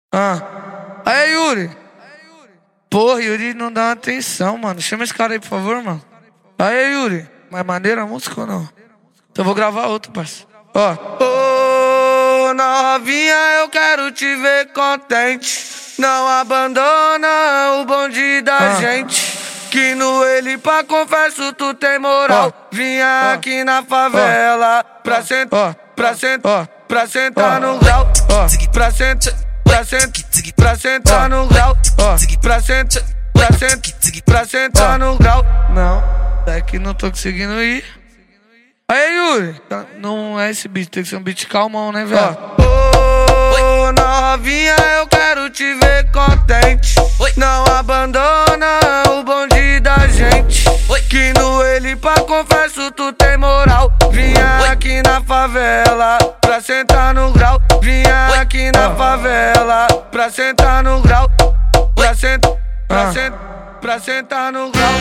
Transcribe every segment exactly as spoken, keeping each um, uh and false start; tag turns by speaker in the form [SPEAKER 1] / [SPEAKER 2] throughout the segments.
[SPEAKER 1] Ah. Aí, Yuri. Porra, Yuri não dá atenção, mano. Chama esse cara aí, por favor, mano. Aí, Yuri. Mais maneira a música ou não? Então eu vou gravar outro, parceiro. Ó. Ô, novinha, eu quero te ver contente. Não abandona o bonde da ah. gente. Que no ele pra confesso tu tem moral. Oh. Vinha oh. aqui na favela oh. pra sentar, oh. pra sentar, oh. pra sentar oh. no grau. Oh. Pra sentar, pra sentar, pra sentar oh. no grau. Oh. Pra sentar, pra sentar, pra sentar oh. no grau. Não, é que não tô conseguindo ir. Aí, Yuri, não é esse beat, tem que ser um beat calmão, né, velho? Ô, oh, novinha, eu quero te ver contente. Oi. Não abandona o bonde da gente. Oi. Que no ele pra confesso tu tem moral. Vinha Oi. aqui na favela pra sentar no grau. Vinha Oi. aqui na oh. favela pra sentar no grau. Pra sentar, pra ah. sentar, pra sentar no grau.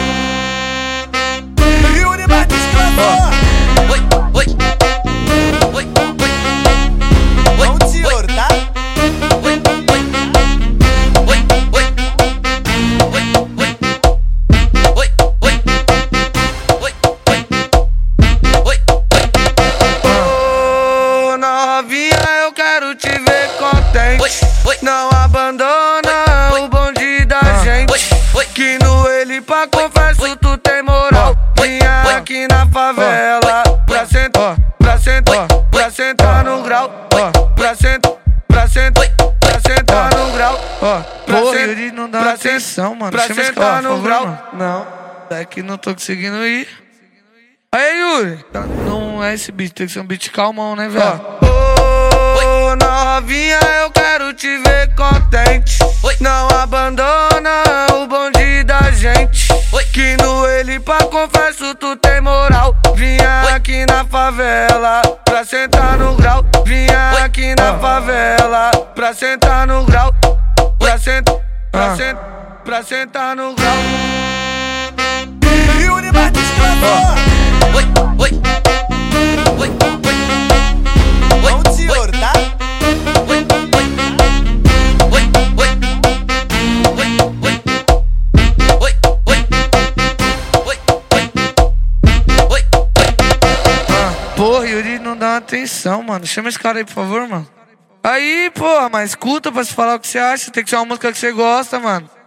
[SPEAKER 2] Yuri Batista. Oi, oi, oi, oi, oi, não senhor, tá? Oi, oi, oi, oi, oi, oi, oi, oi, oi,
[SPEAKER 1] ô novinha, eu quero te ver contente.
[SPEAKER 2] Oi, oi,
[SPEAKER 1] não abandona oi, o bonde da
[SPEAKER 2] ah,
[SPEAKER 1] gente.
[SPEAKER 2] Oi, oi,
[SPEAKER 1] que no ele pra confesso oi, tu tem moral. Vinha oi, aqui na favela oi, pra sentar, pra sentar, pra sentar no grau. Pra sentar, pra sentar, pra sentar no grau. Porra, Yuri não dá atenção, mano. Pra sentar no grau. Não, é que não tô conseguindo ir. Aí, Yuri, não é esse beat, tem que ser um beat calmão, né, velho? Ô, novinha, eu quero te ver contente.
[SPEAKER 2] Oi.
[SPEAKER 1] Não abandona o bonde da gente.
[SPEAKER 2] Oi.
[SPEAKER 1] Que no ele pra confesso tu tem moral. Vinha Oi. aqui na favela pra sentar no grau. Vinha Oi. aqui na ah. favela pra sentar no grau. Pra sentar, pra ah. sentar, pra sentar no grau.
[SPEAKER 2] Yuri Batista. Oi, oi, oi, oi, oi, não senhor, tá? Oi, oi, oi, oi, oi, oi, oi, oi, oi, oi,
[SPEAKER 1] ah. Porra, Yuri não dá atenção, mano. Chama esse cara aí, por favor, mano. Aí, porra, mas escuta pra se falar o que você acha. Tem que ser uma música que você gosta, mano.